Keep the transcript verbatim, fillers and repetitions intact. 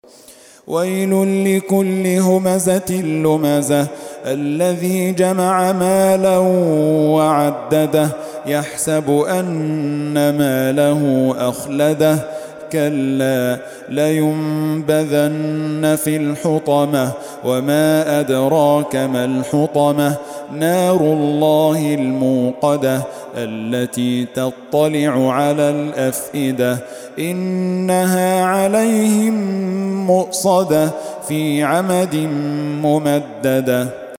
ويل لكل همزة لمزة الذي جمع مالا وعدده يحسب أن ماله أخلده كلا لينبذن في الحطمة وما أدراك ما الحطمة نار الله الموقدة التي تطلع على الأفئدة إنها عليهم مؤصدة في عمد ممددة.